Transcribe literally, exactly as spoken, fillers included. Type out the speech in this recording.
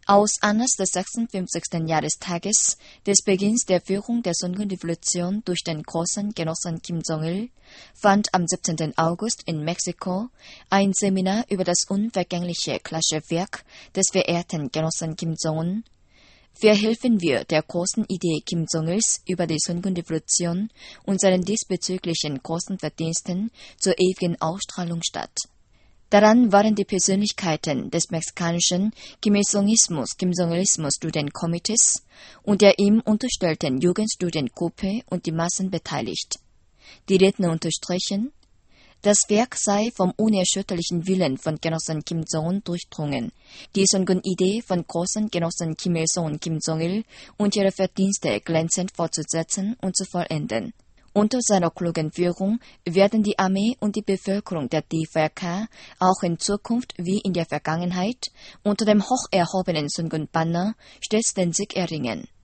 Aus Anlass des sechsundfünfzigsten Jahrestages des Beginns der Führung der Sungun-Revolution durch den großen Genossen Kim Jong-il fand am siebzehnten August in Mexiko ein Seminar über das unvergängliche klassische Werk des verehrten Genossen Kim Jong-un. Verhelfen wir der großen Idee Kim Jong-ils über die Sungun-Revolution und seinen diesbezüglichen großen Verdiensten zur ewigen Ausstrahlung statt. Daran waren die Persönlichkeiten des mexikanischen Kim-Il-sungismus, Kim Jong-ilismus Studienkomitees und der ihm unterstellten Jugendstudiengruppe und die Massen beteiligt. Die Redner unterstrichen, das Werk sei vom unerschütterlichen Willen von Genossen Kim Jong-un durchdrungen, die Sungun-Idee von großen Genossen Kim Il-sung und Kim Jong-il und ihre Verdienste glänzend fortzusetzen und zu vollenden. Unter seiner klugen Führung werden die Armee und die Bevölkerung der D V R K auch in Zukunft wie in der Vergangenheit unter dem hoch erhobenen Sungun-Banner stets den Sieg erringen.